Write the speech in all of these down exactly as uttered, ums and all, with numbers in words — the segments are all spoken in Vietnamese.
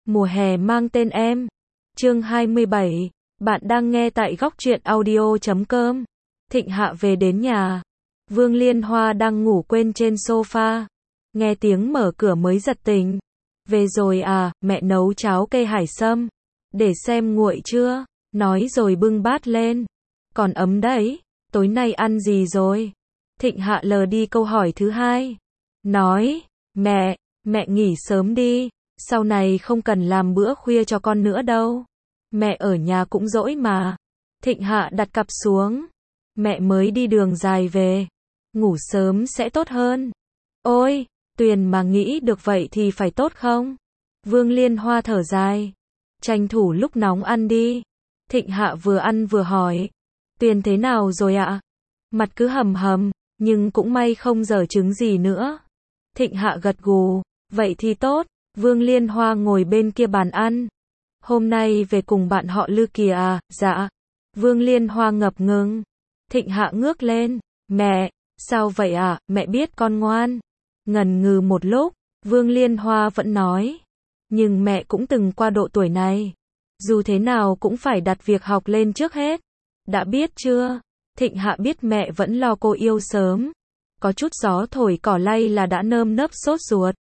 Mùa hè mang tên em. Chương hai mươi bảy. Bạn đang nghe tại góc truyện audio chấm com. Thịnh Hạ về đến nhà. Vương Liên Hoa đang ngủ quên trên sofa. Nghe tiếng mở cửa mới giật tỉnh. Về rồi à, mẹ nấu cháo cây hải sâm. Để xem nguội chưa. Nói rồi bưng bát lên. Còn ấm đấy. Tối nay ăn gì rồi? Thịnh Hạ lờ đi câu hỏi thứ hai. Nói, mẹ, mẹ nghỉ sớm đi. Sau này không cần làm bữa khuya cho con nữa đâu. Mẹ ở nhà cũng dỗi mà. Thịnh Hạ đặt cặp xuống. Mẹ mới đi đường dài về. Ngủ sớm sẽ tốt hơn. Ôi, Tuyền mà nghĩ được vậy thì phải tốt không? Vương Liên Hoa thở dài. Tranh thủ lúc nóng ăn đi. Thịnh Hạ vừa ăn vừa hỏi. Tuyền thế nào rồi ạ? Mặt cứ hầm hầm, nhưng cũng may không dở trứng gì nữa. Thịnh Hạ gật gù. Vậy thì tốt. Vương Liên Hoa ngồi bên kia bàn ăn. Hôm nay về cùng bạn họ Lư kìa à? Dạ. Vương Liên Hoa ngập ngừng. Thịnh Hạ ngước lên. Mẹ, sao vậy à? Mẹ biết con ngoan. Ngần ngừ một lúc, Vương Liên Hoa vẫn nói. Nhưng mẹ cũng từng qua độ tuổi này. Dù thế nào cũng phải đặt việc học lên trước hết. Đã biết chưa? Thịnh Hạ biết mẹ vẫn lo cô yêu sớm. Có chút gió thổi cỏ lay là đã nơm nớp sốt ruột.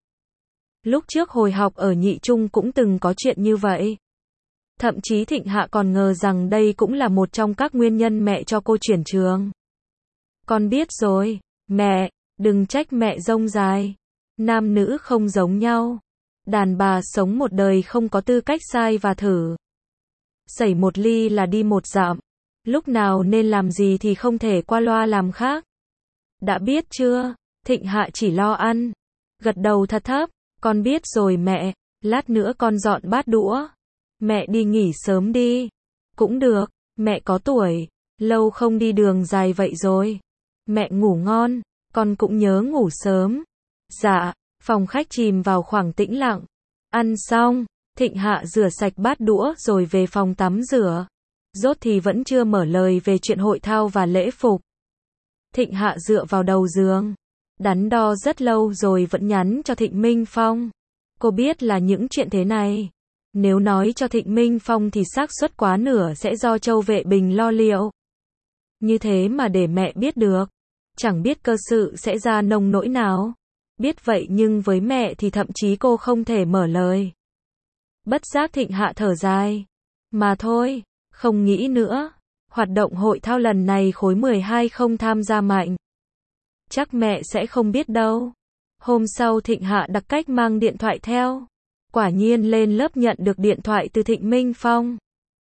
Lúc trước hồi học ở nhị trung cũng từng có chuyện như vậy. Thậm chí Thịnh Hạ còn ngờ rằng đây cũng là một trong các nguyên nhân mẹ cho cô chuyển trường. Con biết rồi, mẹ, đừng trách mẹ rông dài. Nam nữ không giống nhau. Đàn bà sống một đời không có tư cách sai và thử. Xảy một ly là đi một dặm. Lúc nào nên làm gì thì không thể qua loa làm khác. Đã biết chưa? Thịnh Hạ chỉ lo ăn. Gật đầu thật thấp. Con biết rồi mẹ, lát nữa con dọn bát đũa. Mẹ đi nghỉ sớm đi. Cũng được, mẹ có tuổi, lâu không đi đường dài vậy rồi. Mẹ ngủ ngon, con cũng nhớ ngủ sớm. Dạ, phòng khách chìm vào khoảng tĩnh lặng. Ăn xong, Thịnh Hạ rửa sạch bát đũa rồi về phòng tắm rửa. Rốt thì vẫn chưa mở lời về chuyện hội thao và lễ phục. Thịnh Hạ dựa vào đầu giường. Đắn đo rất lâu rồi vẫn nhắn cho Thịnh Minh Phong. Cô biết là những chuyện thế này. Nếu nói cho Thịnh Minh Phong thì xác suất quá nửa sẽ do Châu Vệ Bình lo liệu. Như thế mà để mẹ biết được. Chẳng biết cơ sự sẽ ra nông nỗi nào. Biết vậy nhưng với mẹ thì thậm chí cô không thể mở lời. Bất giác Thịnh Hạ thở dài. Mà thôi, không nghĩ nữa. Hoạt động hội thao lần này khối mười hai không tham gia mạnh. Chắc mẹ sẽ không biết đâu. Hôm sau Thịnh Hạ đặc cách mang điện thoại theo. Quả nhiên lên lớp nhận được điện thoại từ Thịnh Minh Phong.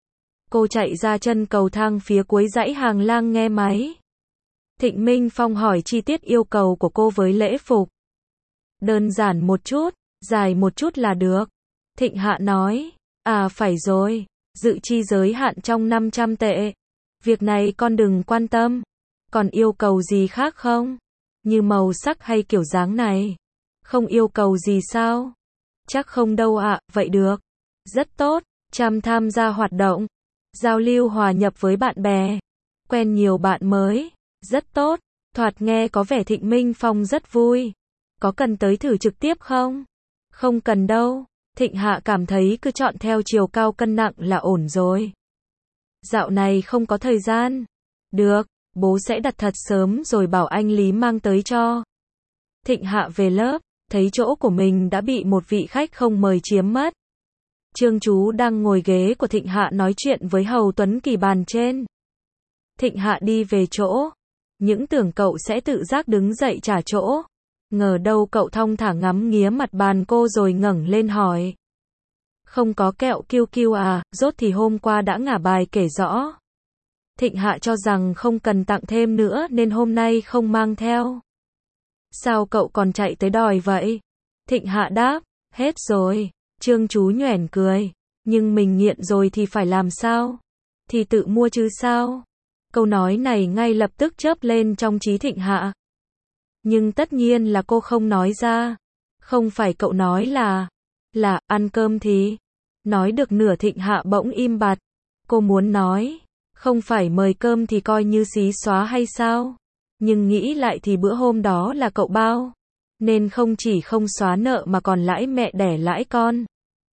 Cô chạy ra chân cầu thang phía cuối dãy hàng lang nghe máy. Thịnh Minh Phong hỏi chi tiết yêu cầu của cô với lễ phục. Đơn giản một chút, dài một chút là được. Thịnh Hạ nói. À phải rồi, dự chi giới hạn trong năm trăm tệ. Việc này con đừng quan tâm. Còn yêu cầu gì khác không? Như màu sắc hay kiểu dáng này? Không yêu cầu gì sao? Chắc không đâu ạ, à, vậy được. Rất tốt, chăm tham gia hoạt động. Giao lưu hòa nhập với bạn bè. Quen nhiều bạn mới. Rất tốt, thoạt nghe có vẻ Thịnh Minh Phong rất vui. Có cần tới thử trực tiếp không? Không cần đâu. Thịnh Hạ cảm thấy cứ chọn theo chiều cao cân nặng là ổn rồi. Dạo này không có thời gian. Được. Bố sẽ đặt thật sớm rồi bảo anh Lý mang tới cho. Thịnh Hạ về lớp, thấy chỗ của mình đã bị một vị khách không mời chiếm mất. Trương Chú đang ngồi ghế của Thịnh Hạ nói chuyện với Hầu Tuấn Kỳ bàn trên. Thịnh Hạ đi về chỗ. Những tưởng cậu sẽ tự giác đứng dậy trả chỗ. Ngờ đâu cậu thong thả ngắm nghía mặt bàn cô rồi ngẩng lên hỏi. Không có kẹo kiu kiu à? Rốt thì hôm qua đã ngả bài kể rõ. Thịnh Hạ cho rằng không cần tặng thêm nữa nên hôm nay không mang theo. Sao cậu còn chạy tới đòi vậy? Thịnh Hạ đáp, hết rồi. Trương Chú nhoẻn cười. Nhưng mình nghiện rồi thì phải làm sao? Thì tự mua chứ sao? Câu nói này ngay lập tức chớp lên trong trí Thịnh Hạ. Nhưng tất nhiên là cô không nói ra. Không phải cậu nói là, là, ăn cơm thì. Nói được nửa Thịnh Hạ bỗng im bặt. Cô muốn nói. Không phải mời cơm thì coi như xí xóa hay sao? Nhưng nghĩ lại thì bữa hôm đó là cậu bao. Nên không chỉ không xóa nợ mà còn lãi mẹ đẻ lãi con.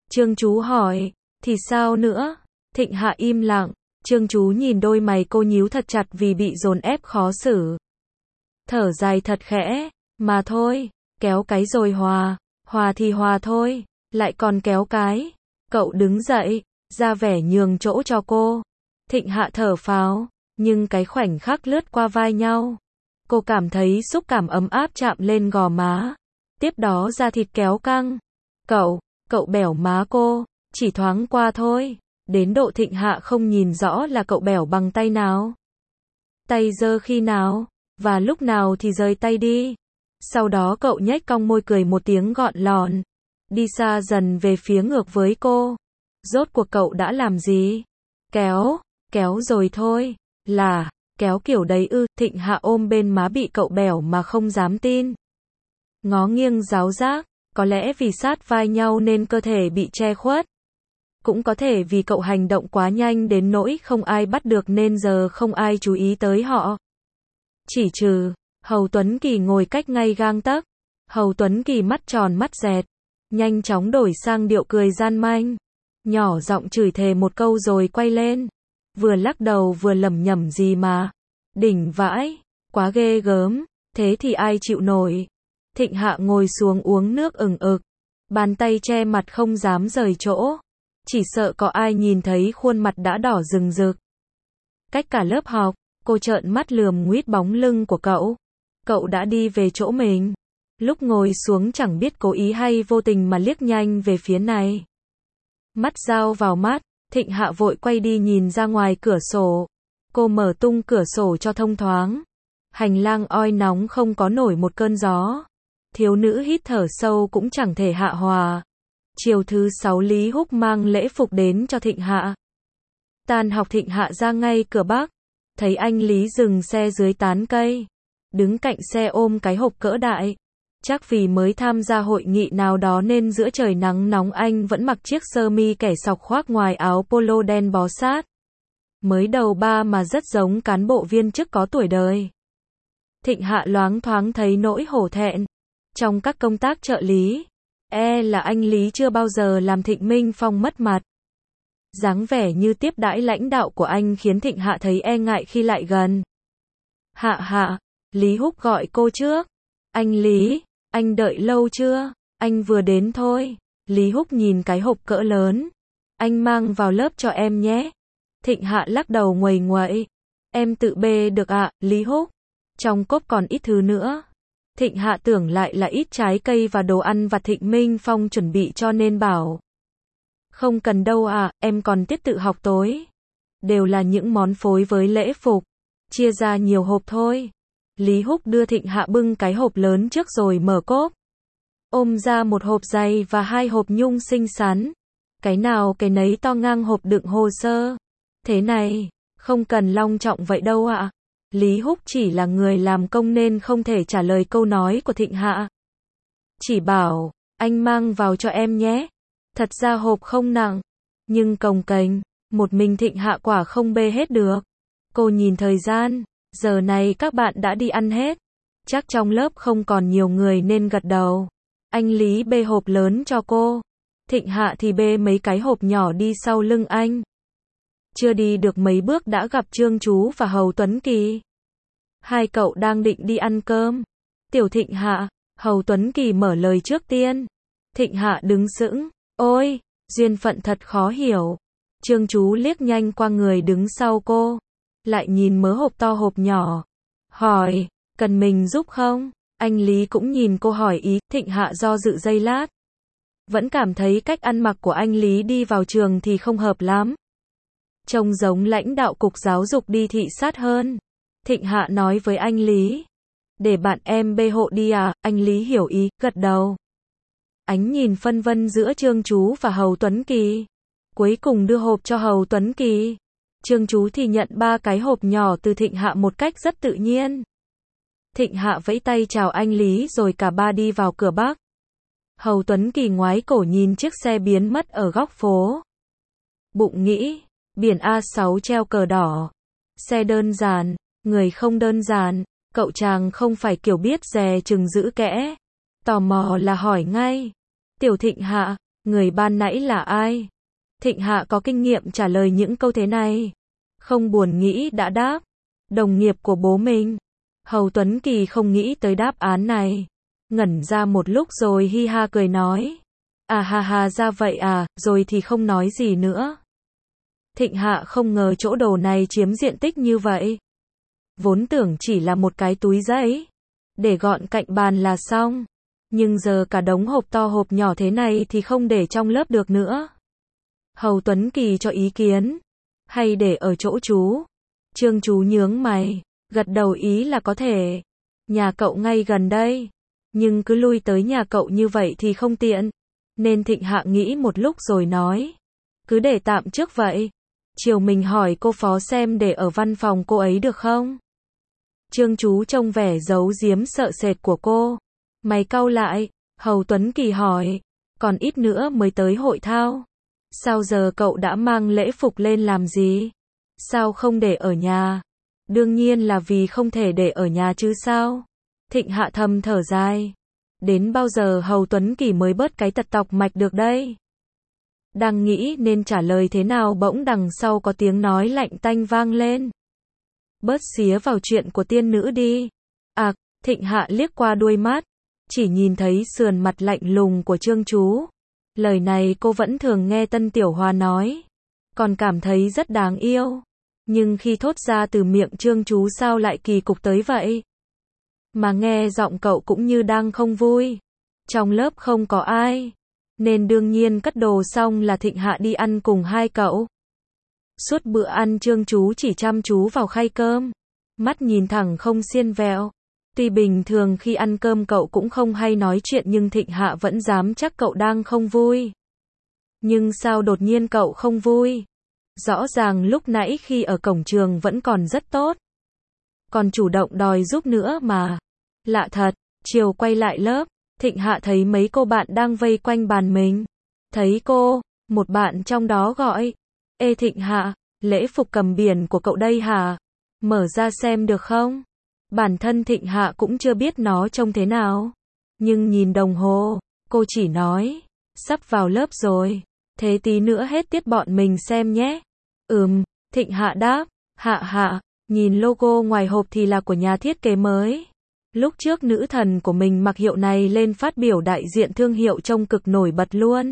Trương Chú hỏi, thì sao nữa? Thịnh Hạ im lặng, Trương Chú nhìn đôi mày cô nhíu thật chặt vì bị dồn ép khó xử. Thở dài thật khẽ, mà thôi, kéo cái rồi hòa, hòa thì hòa thôi, lại còn kéo cái. Cậu đứng dậy, ra vẻ nhường chỗ cho cô. Thịnh Hạ thở phào, nhưng cái khoảnh khắc lướt qua vai nhau. Cô cảm thấy xúc cảm ấm áp chạm lên gò má. Tiếp đó da thịt kéo căng. Cậu, cậu bẻo má cô, chỉ thoáng qua thôi. Đến độ Thịnh Hạ không nhìn rõ là cậu bẻo bằng tay nào. Tay giơ khi nào, và lúc nào thì rời tay đi. Sau đó cậu nhếch cong môi cười một tiếng gọn lọn. Đi xa dần về phía ngược với cô. Rốt cuộc cậu đã làm gì? Kéo, kéo rồi thôi. Là, kéo kiểu đấy ư? Thịnh Hạ ôm bên má bị cậu bẻo mà không dám tin. Ngó nghiêng giáo giác, có lẽ vì sát vai nhau nên cơ thể bị che khuất. Cũng có thể vì cậu hành động quá nhanh đến nỗi không ai bắt được nên giờ không ai chú ý tới họ. Chỉ trừ, Hầu Tuấn Kỳ ngồi cách ngay gang tấc. Hầu Tuấn Kỳ mắt tròn mắt dẹt, nhanh chóng đổi sang điệu cười gian manh. Nhỏ giọng chửi thề một câu rồi quay lên. Vừa lắc đầu vừa lẩm nhẩm gì mà. Đỉnh vãi, quá ghê gớm, thế thì ai chịu nổi. Thịnh Hạ ngồi xuống uống nước ừng ực. Bàn tay che mặt không dám rời chỗ. Chỉ sợ có ai nhìn thấy khuôn mặt đã đỏ rừng rực. Cách cả lớp học, cô trợn mắt lườm nguýt bóng lưng của cậu. Cậu đã đi về chỗ mình. Lúc ngồi xuống chẳng biết cố ý hay vô tình mà liếc nhanh về phía này. Mắt dao vào mắt, Thịnh Hạ vội quay đi nhìn ra ngoài cửa sổ. Cô mở tung cửa sổ cho thông thoáng. Hành lang oi nóng không có nổi một cơn gió. Thiếu nữ hít thở sâu cũng chẳng thể hạ hòa. Chiều thứ sáu Lý Húc mang lễ phục đến cho Thịnh Hạ. Tan học Thịnh Hạ ra ngay cửa Bắc. Thấy anh Lý dừng xe dưới tán cây. Đứng cạnh xe ôm cái hộp cỡ đại. Chắc vì mới tham gia hội nghị nào đó nên giữa trời nắng nóng anh vẫn mặc chiếc sơ mi kẻ sọc khoác ngoài áo polo đen bó sát. Mới đầu ba mà rất giống cán bộ viên chức có tuổi đời. Thịnh Hạ loáng thoáng thấy nỗi hổ thẹn. Trong các công tác trợ lý, e là anh Lý chưa bao giờ làm Thịnh Minh Phong mất mặt. Dáng vẻ như tiếp đãi lãnh đạo của anh khiến Thịnh Hạ thấy e ngại khi lại gần. Hạ Hạ, Lý Húc gọi cô trước. Anh Lý, anh đợi lâu chưa? Anh vừa đến thôi. Lý Húc nhìn cái hộp cỡ lớn. Anh mang vào lớp cho em nhé. Thịnh Hạ lắc đầu nguầy nguậy. Em tự bê được ạ, Lý Húc. Trong cốp còn ít thứ nữa. Thịnh Hạ tưởng lại là ít trái cây và đồ ăn vặt Thịnh Minh Phong chuẩn bị cho nên bảo. Không cần đâu ạ, em còn tiết tự học tối. Đều là những món phối với lễ phục. Chia ra nhiều hộp thôi. Lý Húc đưa Thịnh Hạ bưng cái hộp lớn trước rồi mở cốp. Ôm ra một hộp dày và hai hộp nhung xinh xắn. Cái nào cái nấy to ngang hộp đựng hồ sơ. Thế này, không cần long trọng vậy đâu ạ. Lý Húc chỉ là người làm công nên không thể trả lời câu nói của Thịnh Hạ. Chỉ bảo, anh mang vào cho em nhé. Thật ra hộp không nặng, nhưng cồng kềnh, một mình Thịnh Hạ quả không bê hết được. Cô nhìn thời gian, giờ này các bạn đã đi ăn hết. Chắc trong lớp không còn nhiều người nên gật đầu. Anh Lý bê hộp lớn cho cô. Thịnh Hạ thì bê mấy cái hộp nhỏ đi sau lưng anh. Chưa đi được mấy bước đã gặp Trương Chú và Hầu Tuấn Kỳ. Hai cậu đang định đi ăn cơm. Tiểu Thịnh Hạ, Hầu Tuấn Kỳ mở lời trước tiên. Thịnh Hạ đứng sững. Ôi, duyên phận thật khó hiểu. Trương Chú liếc nhanh qua người đứng sau cô. Lại nhìn mớ hộp to hộp nhỏ. Hỏi, cần mình giúp không? Anh Lý cũng nhìn cô hỏi ý. Thịnh Hạ do dự giây lát. Vẫn cảm thấy cách ăn mặc của anh Lý đi vào trường thì không hợp lắm. Trông giống lãnh đạo cục giáo dục đi thị sát hơn. Thịnh Hạ nói với anh Lý. Để bạn em bê hộ đi à? Anh Lý hiểu ý, gật đầu. Ánh nhìn phân vân giữa Trương Chú và Hầu Tuấn Kỳ. Cuối cùng đưa hộp cho Hầu Tuấn Kỳ. Trương Chú thì nhận ba cái hộp nhỏ từ Thịnh Hạ một cách rất tự nhiên. Thịnh Hạ vẫy tay chào anh Lý rồi cả ba đi vào cửa Bắc. Hầu Tuấn Kỳ ngoái cổ nhìn chiếc xe biến mất ở góc phố. Bụng nghĩ, biển A sáu treo cờ đỏ. Xe đơn giản, người không đơn giản. Cậu chàng không phải kiểu biết dè chừng giữ kẽ. Tò mò là hỏi ngay. Tiểu Thịnh Hạ, người ban nãy là ai? Thịnh Hạ có kinh nghiệm trả lời những câu thế này. Không buồn nghĩ đã đáp. Đồng nghiệp của bố mình. Hầu Tuấn Kỳ không nghĩ tới đáp án này. Ngẩn ra một lúc rồi hi ha cười nói. À ha ha ra vậy à, rồi thì không nói gì nữa. Thịnh Hạ không ngờ chỗ đồ này chiếm diện tích như vậy. Vốn tưởng chỉ là một cái túi giấy, để gọn cạnh bàn là xong. Nhưng giờ cả đống hộp to hộp nhỏ thế này thì không để trong lớp được nữa. Hầu Tuấn Kỳ cho ý kiến. Hay để ở chỗ chú? Trương chú nhướng mày, gật đầu ý là có thể. Nhà cậu ngay gần đây. Nhưng cứ lui tới nhà cậu như vậy thì không tiện. Nên Thịnh Hạ nghĩ một lúc rồi nói. Cứ để tạm trước vậy. Chiều mình hỏi cô phó xem để ở văn phòng cô ấy được không? Trương chú trông vẻ giấu giếm sợ sệt của cô. Mày cau lại, Hầu Tuấn Kỳ hỏi. Còn ít nữa mới tới hội thao. Sao giờ cậu đã mang lễ phục lên làm gì? Sao không để ở nhà? Đương nhiên là vì không thể để ở nhà chứ sao? Thịnh Hạ thầm thở dài. Đến bao giờ Hầu Tuấn Kỳ mới bớt cái tật tọc mạch được đây? Đang nghĩ nên trả lời thế nào bỗng đằng sau có tiếng nói lạnh tanh vang lên. Bớt xía vào chuyện của tiên nữ đi. À, Thịnh Hạ liếc qua đuôi mắt. Chỉ nhìn thấy sườn mặt lạnh lùng của Trương chú. Lời này cô vẫn thường nghe Tân Tiểu Hoa nói. Còn cảm thấy rất đáng yêu. Nhưng khi thốt ra từ miệng Trương chú sao lại kỳ cục tới vậy? Mà nghe giọng cậu cũng như đang không vui. Trong lớp không có ai. Nên đương nhiên cất đồ xong là Thịnh Hạ đi ăn cùng hai cậu. Suốt bữa ăn Trương chú chỉ chăm chú vào khay cơm. Mắt nhìn thẳng không xiên vẹo. Tuy bình thường khi ăn cơm cậu cũng không hay nói chuyện nhưng Thịnh Hạ vẫn dám chắc cậu đang không vui. Nhưng sao đột nhiên cậu không vui? Rõ ràng lúc nãy khi ở cổng trường vẫn còn rất tốt. Còn chủ động đòi giúp nữa mà. Lạ thật, chiều quay lại lớp, Thịnh Hạ thấy mấy cô bạn đang vây quanh bàn mình. Thấy cô, một bạn trong đó gọi. Ê Thịnh Hạ, lễ phục cầm biển của cậu đây hả? Mở ra xem được không? Bản thân Thịnh Hạ cũng chưa biết nó trông thế nào. Nhưng nhìn đồng hồ, cô chỉ nói. Sắp vào lớp rồi. Thế tí nữa hết tiết bọn mình xem nhé. Ừm, Thịnh Hạ đáp. Hạ hạ, nhìn logo ngoài hộp thì là của nhà thiết kế mới. Lúc trước nữ thần của mình mặc hiệu này lên phát biểu đại diện thương hiệu trông cực nổi bật luôn.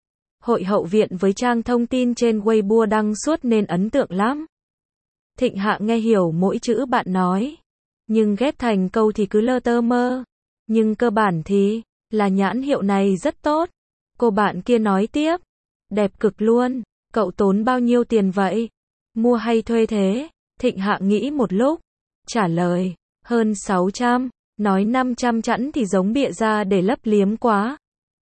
Hội hậu viện với trang thông tin trên Weibo đăng suốt nên ấn tượng lắm. Thịnh Hạ nghe hiểu mỗi chữ bạn nói. Nhưng ghép thành câu thì cứ lơ tơ mơ. Nhưng cơ bản thì, là nhãn hiệu này rất tốt. Cô bạn kia nói tiếp. Đẹp cực luôn, cậu tốn bao nhiêu tiền vậy? Mua hay thuê thế? Thịnh Hạ nghĩ một lúc. Trả lời, hơn sáu trăm. Nói năm trăm chẵn thì giống bịa ra để lấp liếm quá.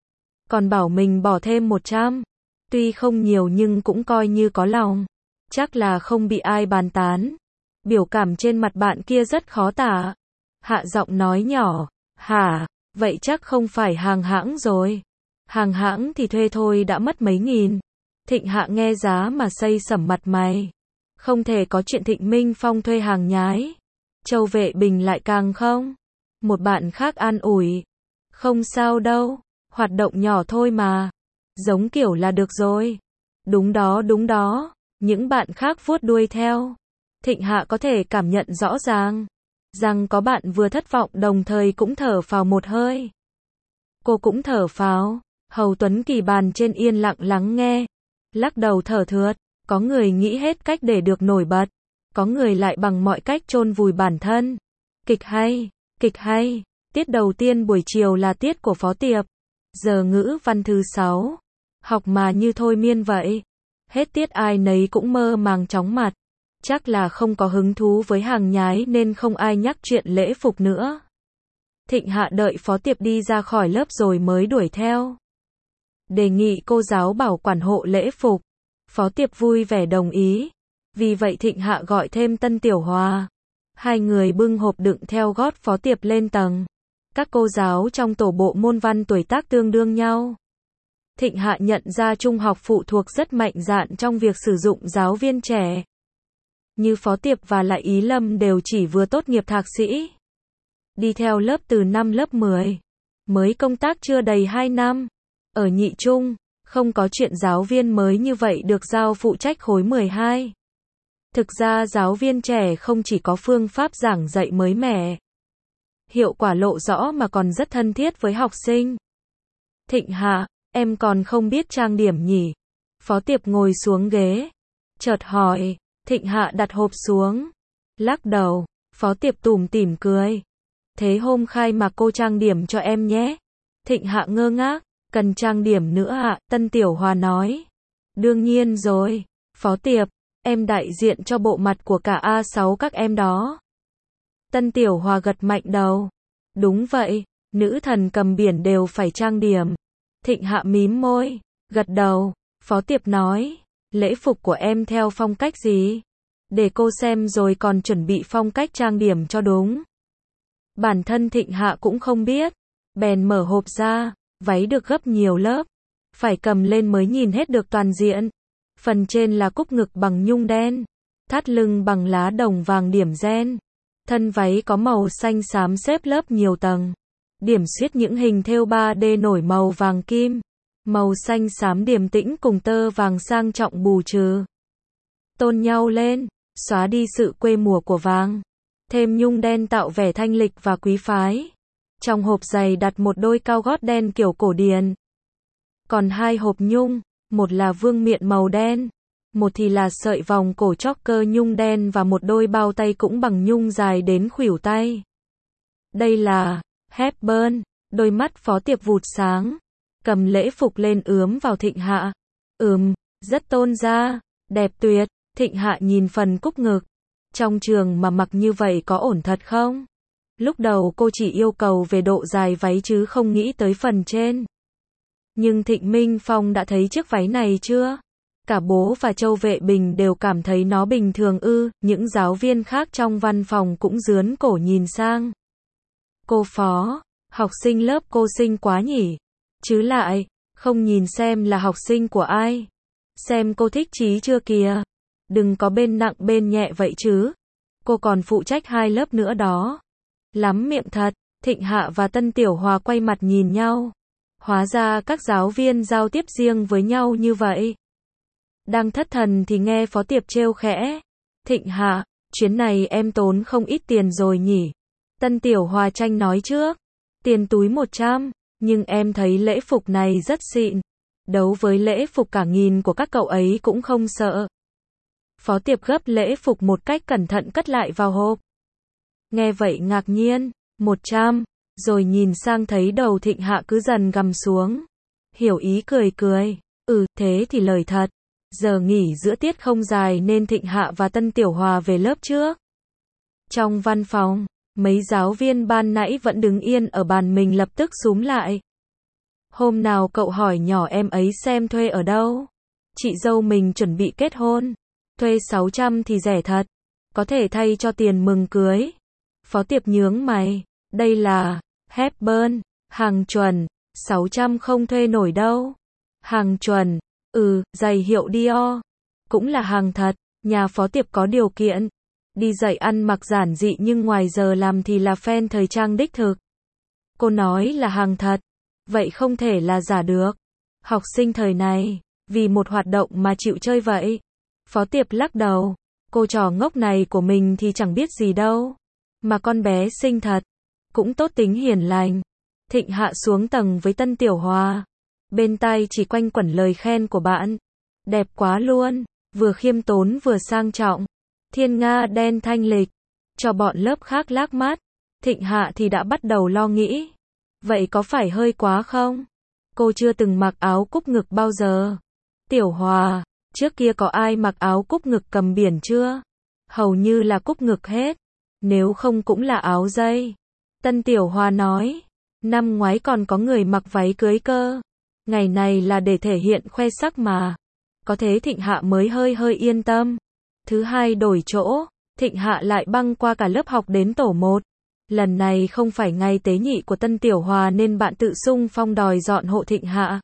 Còn bảo mình bỏ thêm một trăm. Tuy không nhiều nhưng cũng coi như có lòng. Chắc là không bị ai bàn tán. Biểu cảm trên mặt bạn kia rất khó tả. Hạ giọng nói nhỏ. Hả, vậy chắc không phải hàng hãng rồi. Hàng hãng thì thuê thôi đã mất mấy nghìn. Thịnh Hạ nghe giá mà xây sẩm mặt mày. Không thể có chuyện Thịnh Minh Phong thuê hàng nhái. Châu Vệ Bình lại càng không. Một bạn khác an ủi. Không sao đâu, hoạt động nhỏ thôi mà. Giống kiểu là được rồi. Đúng đó đúng đó, những bạn khác vuốt đuôi theo. Thịnh Hạ có thể cảm nhận rõ ràng. Rằng có bạn vừa thất vọng đồng thời cũng thở phào một hơi. Cô cũng thở phào. Hầu Tuấn Kỳ bàn trên yên lặng lắng nghe. Lắc đầu thở thượt. Có người nghĩ hết cách để được nổi bật. Có người lại bằng mọi cách chôn vùi bản thân. Kịch hay, kịch hay. Tiết đầu tiên buổi chiều là tiết của Phó Tiệp. Giờ ngữ văn thứ sáu. Học mà như thôi miên vậy. Hết tiết ai nấy cũng mơ màng chóng mặt. Chắc là không có hứng thú với hàng nhái nên không ai nhắc chuyện lễ phục nữa. Thịnh Hạ đợi Phó Tiệp đi ra khỏi lớp rồi mới đuổi theo. Đề nghị cô giáo bảo quản hộ lễ phục. Phó Tiệp vui vẻ đồng ý. Vì vậy Thịnh Hạ gọi thêm Tân Tiểu Hoa. Hai người bưng hộp đựng theo gót Phó Tiệp lên tầng. Các cô giáo trong tổ bộ môn văn tuổi tác tương đương nhau. Thịnh Hạ nhận ra trung học phụ thuộc rất mạnh dạn trong việc sử dụng giáo viên trẻ. Như Phó Tiệp và lại Ý Lâm đều chỉ vừa tốt nghiệp thạc sĩ. Đi theo lớp từ năm lớp mười. Mới công tác chưa đầy hai năm. Ở nhị trung, Không có chuyện giáo viên mới như vậy được giao phụ trách khối mười hai. Thực ra giáo viên trẻ không chỉ có phương pháp giảng dạy mới mẻ, hiệu quả lộ rõ mà còn rất thân thiết với học sinh. Thịnh Hạ, em còn không biết trang điểm nhỉ? Phó Tiệp ngồi xuống ghế, chợt hỏi. Thịnh Hạ đặt hộp xuống, lắc đầu. Phó Tiệp tủm tỉm cười. Thế hôm khai mạc cô trang điểm cho em nhé. Thịnh Hạ ngơ ngác. Cần trang điểm nữa ạ? Tân Tiểu Hòa nói. Đương nhiên rồi. Phó Tiệp, em đại diện cho bộ mặt của cả A sáu các em đó. Tân Tiểu Hòa gật mạnh đầu. Đúng vậy, nữ thần cầm biển đều phải trang điểm. Thịnh Hạ mím môi, gật đầu. Phó Tiệp nói. Lễ phục của em theo phong cách gì? Để cô xem rồi còn chuẩn bị phong cách trang điểm cho đúng. Bản thân Thịnh Hạ cũng không biết. Bèn mở hộp ra. Váy được gấp nhiều lớp. Phải cầm lên mới nhìn hết được toàn diện. Phần trên là cúc ngực bằng nhung đen. Thắt lưng bằng lá đồng vàng điểm ren. Thân váy có màu xanh xám xếp lớp nhiều tầng. Điểm xuyết những hình thêu ba D nổi màu vàng kim. Màu xanh xám điềm tĩnh cùng tơ vàng sang trọng bù trừ. Tôn nhau lên, xóa đi sự quê mùa của vàng. Thêm nhung đen tạo vẻ thanh lịch và quý phái. Trong hộp giày đặt một đôi cao gót đen kiểu cổ điển. Còn hai hộp nhung, một là vương miện màu đen, một thì là sợi vòng cổ choker nhung đen và một đôi bao tay cũng bằng nhung dài đến khuỷu tay. Đây là Hepburn. Đôi mắt Phó Tiệp vụt sáng, cầm lễ phục lên ướm vào Thịnh Hạ. Ừm, rất tôn da, đẹp tuyệt. Thịnh Hạ nhìn phần cúc ngực. Trong trường mà mặc như vậy có ổn thật không? Lúc đầu cô chỉ yêu cầu về độ dài váy chứ không nghĩ tới phần trên. Nhưng Thịnh Minh Phong đã thấy chiếc váy này chưa? Cả bố và Châu Vệ Bình đều cảm thấy nó bình thường ư. Những giáo viên khác trong văn phòng cũng rướn cổ nhìn sang. Cô Phó, học sinh lớp cô xinh quá nhỉ? Chứ lại, không nhìn xem là học sinh của ai. Xem cô thích chí chưa kìa. Đừng có bên nặng bên nhẹ vậy chứ. Cô còn phụ trách hai lớp nữa đó. Lắm miệng thật. Thịnh Hạ và Tân Tiểu Hòa quay mặt nhìn nhau. Hóa ra các giáo viên giao tiếp riêng với nhau như vậy. Đang thất thần thì nghe Phó Tiệp trêu khẽ. Thịnh Hạ, chuyến này em tốn không ít tiền rồi nhỉ? Tân Tiểu Hòa tranh nói trước. Tiền túi một trăm, nhưng em thấy lễ phục này rất xịn. Đấu với lễ phục cả nghìn của các cậu ấy cũng không sợ. Phó Tiệp gấp lễ phục một cách cẩn thận cất lại vào hộp. Nghe vậy ngạc nhiên. Một trăm. Rồi nhìn sang thấy đầu Thịnh Hạ cứ dần gằm xuống. Hiểu ý cười cười. Ừ, thế thì lời thật. Giờ nghỉ giữa tiết không dài nên Thịnh Hạ và Tân Tiểu Hòa về lớp trước. Trong văn phòng, mấy giáo viên ban nãy vẫn đứng yên ở bàn mình lập tức xúm lại. Hôm nào cậu hỏi nhỏ em ấy xem thuê ở đâu. Chị dâu mình chuẩn bị kết hôn. Thuê sáu trăm thì rẻ thật. Có thể thay cho tiền mừng cưới. Phó Tiệp nhướng mày. Đây là Hepburn, hàng chuẩn. sáu trăm không thuê nổi đâu. Hàng chuẩn. Ừ, giày hiệu Dior. Cũng là hàng thật. Nhà Phó Tiệp có điều kiện. Đi dạy ăn mặc giản dị nhưng ngoài giờ làm thì là fan thời trang đích thực. Cô nói là hàng thật. Vậy không thể là giả được. Học sinh thời này, vì một hoạt động mà chịu chơi vậy. Phó Tiệp lắc đầu. Cô trò ngốc này của mình thì chẳng biết gì đâu. Mà con bé xinh thật. Cũng tốt tính hiền lành. Thịnh Hạ xuống tầng với Tân Tiểu Hòa. Bên tai chỉ quanh quẩn lời khen của bạn. Đẹp quá luôn. Vừa khiêm tốn vừa sang trọng. Thiên nga đen thanh lịch. Cho bọn lớp khác lác mắt. Thịnh Hạ thì đã bắt đầu lo nghĩ. Vậy có phải hơi quá không? Cô chưa từng mặc áo cúc ngực bao giờ. Tiểu Hòa, trước kia có ai mặc áo cúc ngực cầm biển chưa? Hầu như là cúc ngực hết. Nếu không cũng là áo dây. Tân Tiểu Hòa nói. Năm ngoái còn có người mặc váy cưới cơ. Ngày này là để thể hiện khoe sắc mà. Có thế Thịnh Hạ mới hơi hơi yên tâm. Thứ hai đổi chỗ, Thịnh Hạ lại băng qua cả lớp học đến tổ một. Lần này không phải ngày tế nhị của Tân Tiểu Hòa nên bạn tự xung phong đòi dọn hộ Thịnh Hạ.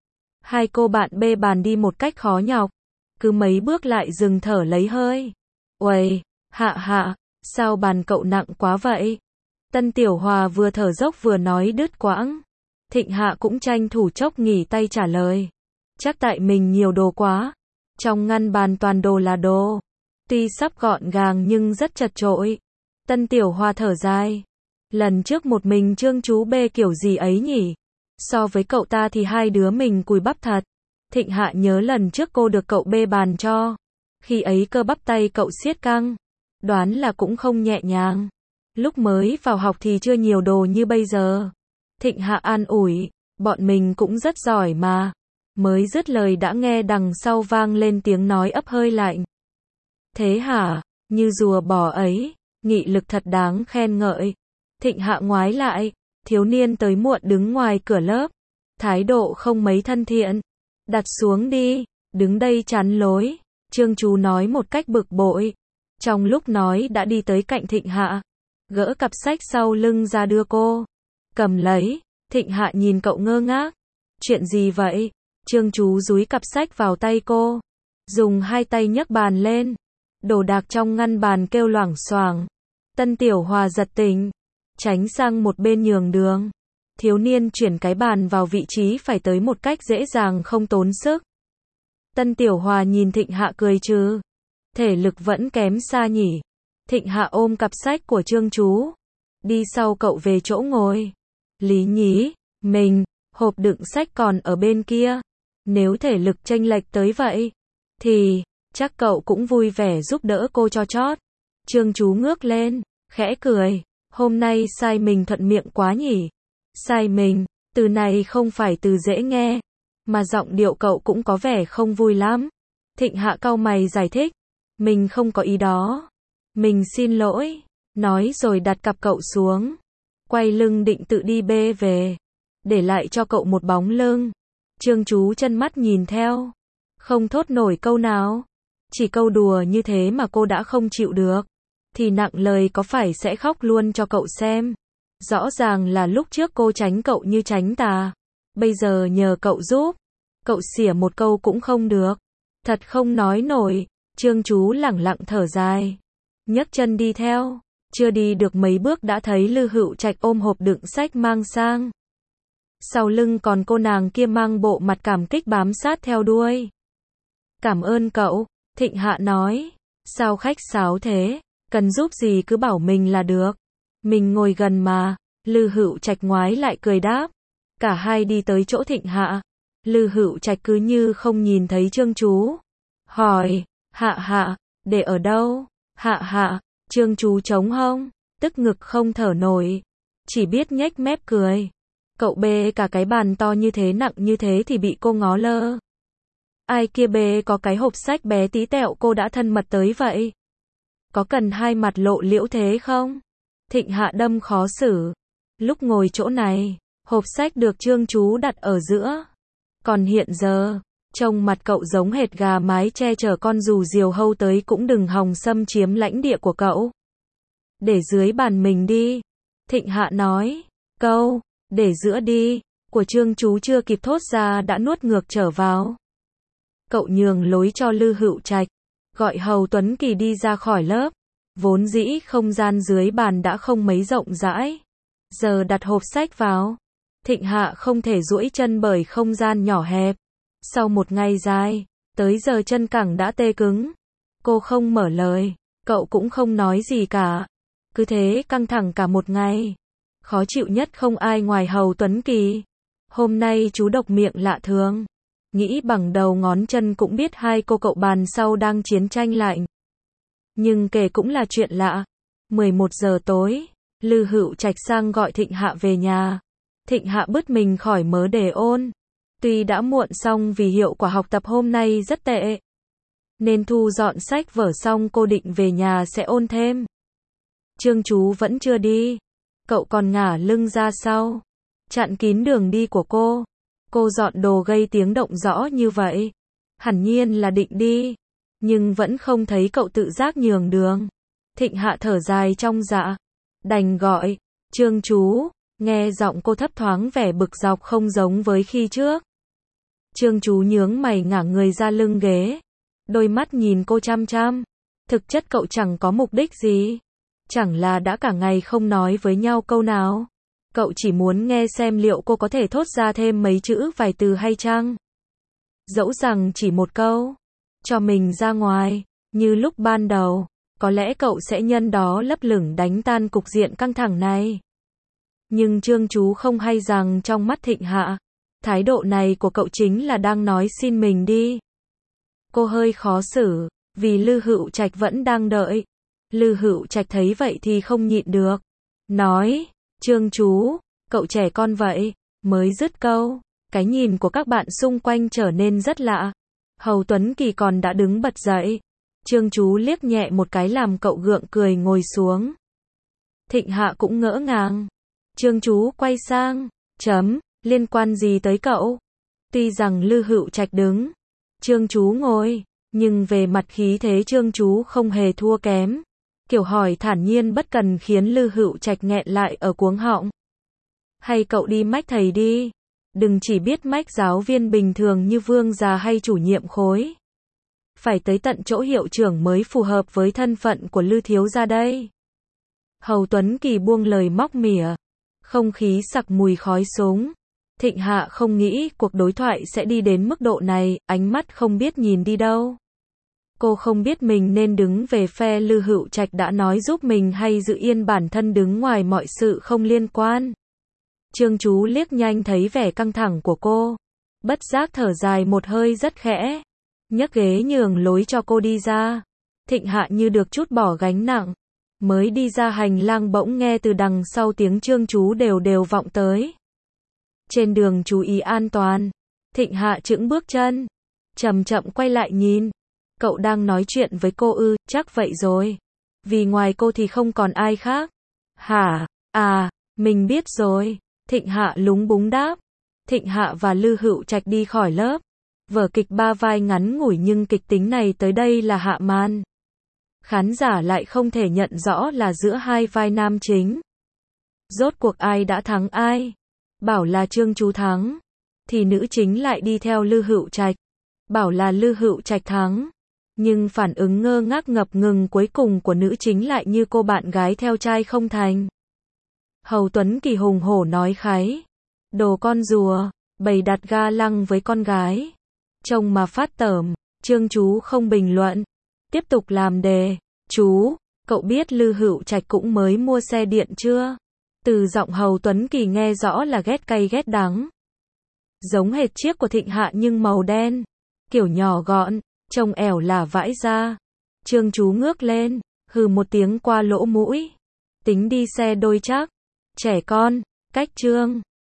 Hai cô bạn bê bàn đi một cách khó nhọc. Cứ mấy bước lại dừng thở lấy hơi. Uầy, Hạ Hạ, sao bàn cậu nặng quá vậy? Tân Tiểu Hòa vừa thở dốc vừa nói đứt quãng. Thịnh Hạ cũng tranh thủ chốc nghỉ tay trả lời. Chắc tại mình nhiều đồ quá. Trong ngăn bàn toàn đồ là đồ. Tuy sắp gọn gàng nhưng rất chật chội. Tân Tiểu Hoa thở dài. Lần trước một mình Trương chú bê kiểu gì ấy nhỉ? So với cậu ta thì hai đứa mình cùi bắp thật. Thịnh Hạ nhớ lần trước cô được cậu bê bàn cho. Khi ấy cơ bắp tay cậu siết căng. Đoán là cũng không nhẹ nhàng. Lúc mới vào học thì chưa nhiều đồ như bây giờ. Thịnh Hạ an ủi. Bọn mình cũng rất giỏi mà. Mới dứt lời đã nghe đằng sau vang lên tiếng nói ấp hơi lạnh. Thế hả? Như rùa bò ấy. Nghị lực thật đáng khen ngợi. Thịnh Hạ ngoái lại. Thiếu niên tới muộn đứng ngoài cửa lớp. Thái độ không mấy thân thiện. Đặt xuống đi. Đứng đây chắn lối. Trương chú nói một cách bực bội. Trong lúc nói đã đi tới cạnh Thịnh Hạ. Gỡ cặp sách sau lưng ra đưa cô. Cầm lấy. Thịnh Hạ nhìn cậu ngơ ngác. Chuyện gì vậy? Trương chú dúi cặp sách vào tay cô. Dùng hai tay nhấc bàn lên. Đồ đạc trong ngăn bàn kêu loảng xoảng. Tân Tiểu Hoa giật tỉnh. Tránh sang một bên nhường đường. Thiếu niên chuyển cái bàn vào vị trí phải tới một cách dễ dàng không tốn sức. Tân Tiểu Hoa nhìn Thịnh Hạ cười trừ. Thể lực vẫn kém xa nhỉ. Thịnh Hạ ôm cặp sách của Trương chú. Đi sau cậu về chỗ ngồi. Lý nhí, mình, hộp đựng sách còn ở bên kia. Nếu thể lực chênh lệch tới vậy, thì, chắc cậu cũng vui vẻ giúp đỡ cô cho chót. Trương chú ngước lên, khẽ cười. Hôm nay sai mình thuận miệng quá nhỉ. Sai mình, từ này không phải từ dễ nghe. Mà giọng điệu cậu cũng có vẻ không vui lắm. Thịnh Hạ cau mày giải thích. Mình không có ý đó. Mình xin lỗi. Nói rồi đặt cặp cậu xuống. Quay lưng định tự đi bê về. Để lại cho cậu một bóng lưng. Trương chú chân mắt nhìn theo. Không thốt nổi câu nào. Chỉ câu đùa như thế mà cô đã không chịu được. Thì nặng lời có phải sẽ khóc luôn cho cậu xem. Rõ ràng là lúc trước cô tránh cậu như tránh tà. Bây giờ nhờ cậu giúp. Cậu xỉa một câu cũng không được. Thật không nói nổi. Trương chú lẳng lặng thở dài. Nhấc chân đi theo. Chưa đi được mấy bước đã thấy Lư Hữu Trạch ôm hộp đựng sách mang sang. Sau lưng còn cô nàng kia mang bộ mặt cảm kích bám sát theo đuôi. Cảm ơn cậu, Thịnh Hạ nói. Sao khách sáo thế? Cần giúp gì cứ bảo mình là được. Mình ngồi gần mà. Lư Hữu Trạch ngoái lại cười đáp. Cả hai đi tới chỗ Thịnh Hạ. Lư Hữu Trạch cứ như không nhìn thấy Trương chú. Hỏi, Hạ Hạ, để ở đâu? Hạ Hạ, Trương chú trống hông, tức ngực không thở nổi. Chỉ biết nhếch mép cười. Cậu bê cả cái bàn to như thế nặng như thế thì bị cô ngó lơ. Ai kia bê có cái hộp sách bé tí tẹo cô đã thân mật tới vậy? Có cần hai mặt lộ liễu thế không? Thịnh Hạ đâm khó xử. Lúc ngồi chỗ này, hộp sách được Trương chú đặt ở giữa. Còn hiện giờ, trông mặt cậu giống hệt gà mái che chở con dù diều hâu tới cũng đừng hòng xâm chiếm lãnh địa của cậu. Để dưới bàn mình đi. Thịnh Hạ nói. Câu, để giữa đi, của Trương chú chưa kịp thốt ra đã nuốt ngược trở vào. Cậu nhường lối cho Lư Hữu Trạch. Gọi Hầu Tuấn Kỳ đi ra khỏi lớp. Vốn dĩ không gian dưới bàn đã không mấy rộng rãi. Giờ đặt hộp sách vào. Thịnh Hạ không thể duỗi chân bởi không gian nhỏ hẹp. Sau một ngày dài, tới giờ chân cẳng đã tê cứng. Cô không mở lời, cậu cũng không nói gì cả. Cứ thế căng thẳng cả một ngày. Khó chịu nhất không ai ngoài Hầu Tuấn Kỳ. Hôm nay chú độc miệng lạ thường. Nghĩ bằng đầu ngón chân cũng biết hai cô cậu bàn sau đang chiến tranh lạnh. Nhưng kể cũng là chuyện lạ. mười một giờ tối, Lư Hữu Trạch sang gọi Thịnh Hạ về nhà. Thịnh Hạ bứt mình khỏi mớ đề ôn. Tuy đã muộn xong vì hiệu quả học tập hôm nay rất tệ. Nên thu dọn sách vở xong cô định về nhà sẽ ôn thêm. Trương chú vẫn chưa đi. Cậu còn ngả lưng ra sau. Chặn kín đường đi của cô. Cô dọn đồ gây tiếng động rõ như vậy. Hẳn nhiên là định đi. Nhưng vẫn không thấy cậu tự giác nhường đường. Thịnh Hạ thở dài trong dạ. Đành gọi. Trương chú. Nghe giọng cô thấp thoáng vẻ bực dọc không giống với khi trước. Trương chú nhướng mày ngả người ra lưng ghế. Đôi mắt nhìn cô chăm chăm. Thực chất cậu chẳng có mục đích gì. Chẳng là đã cả ngày không nói với nhau câu nào. Cậu chỉ muốn nghe xem liệu cô có thể thốt ra thêm mấy chữ vài từ hay chăng. Dẫu rằng chỉ một câu, cho mình ra ngoài, như lúc ban đầu, có lẽ cậu sẽ nhân đó lấp lửng đánh tan cục diện căng thẳng này. Nhưng Trương Chú không hay rằng trong mắt Thịnh Hạ, thái độ này của cậu chính là đang nói xin mình đi. Cô hơi khó xử, vì Lư Hữu Trạch vẫn đang đợi. Lư Hữu Trạch thấy vậy thì không nhịn được, nói, Trương Chú, cậu trẻ con vậy, mới dứt câu, cái nhìn của các bạn xung quanh trở nên rất lạ. Hầu Tuấn Kỳ còn đã đứng bật dậy. Trương Chú liếc nhẹ một cái làm cậu gượng cười ngồi xuống. Thịnh Hạ cũng ngỡ ngàng. Trương Chú quay sang, chấm, liên quan gì tới cậu? Tuy rằng Lư Hữu Trạch đứng, Trương Chú ngồi, nhưng về mặt khí thế Trương Chú không hề thua kém. Kiểu hỏi thản nhiên bất cần khiến Lư Hữu Trạch nghẹn lại ở cuống họng. Hay cậu đi mách thầy đi, đừng chỉ biết mách giáo viên bình thường như Vương già hay chủ nhiệm khối. Phải tới tận chỗ hiệu trưởng mới phù hợp với thân phận của Lư thiếu gia đây. Hầu Tuấn Kỳ buông lời móc mỉa, không khí sặc mùi khói súng. Thịnh Hạ không nghĩ cuộc đối thoại sẽ đi đến mức độ này, ánh mắt không biết nhìn đi đâu. Cô không biết mình nên đứng về phe Lư Hữu Trạch đã nói giúp mình hay giữ yên bản thân đứng ngoài mọi sự không liên quan. Trương Chú liếc nhanh thấy vẻ căng thẳng của cô, bất giác thở dài một hơi rất khẽ, nhấc ghế nhường lối cho cô đi ra. Thịnh Hạ như được trút bỏ gánh nặng, mới đi ra hành lang bỗng nghe từ đằng sau tiếng Trương Chú đều đều vọng tới. Trên đường chú ý an toàn. Thịnh Hạ chững bước chân, chậm chậm quay lại nhìn. Cậu đang nói chuyện với cô ư? Chắc vậy rồi. Vì ngoài cô thì không còn ai khác. Hả? À, mình biết rồi. Thịnh Hạ lúng búng đáp. Thịnh Hạ và Lư Hữu Trạch đi khỏi lớp. Vở kịch ba vai ngắn ngủi nhưng kịch tính này tới đây là hạ màn. Khán giả lại không thể nhận rõ là giữa hai vai nam chính, rốt cuộc ai đã thắng ai. Bảo là Trương Chú thắng, thì nữ chính lại đi theo Lư Hữu Trạch. Bảo là Lư Hữu Trạch thắng, nhưng phản ứng ngơ ngác ngập ngừng cuối cùng của nữ chính lại như cô bạn gái theo trai không thành. Hầu Tuấn Kỳ hùng hổ nói kháy, đồ con rùa, bày đặt ga lăng với con gái. Trông mà phát tởm. Trương Chú không bình luận, tiếp tục làm đề. Chú, cậu biết Lư Hữu Trạch cũng mới mua xe điện chưa? Từ giọng Hầu Tuấn Kỳ nghe rõ là ghét cay ghét đắng. Giống hệt chiếc của Thịnh Hạ nhưng màu đen, kiểu nhỏ gọn, trông ẻo là vãi ra. Trương Chú ngước lên, hừ một tiếng qua lỗ mũi. Tính đi xe đôi chắc. Trẻ con, cách Trương.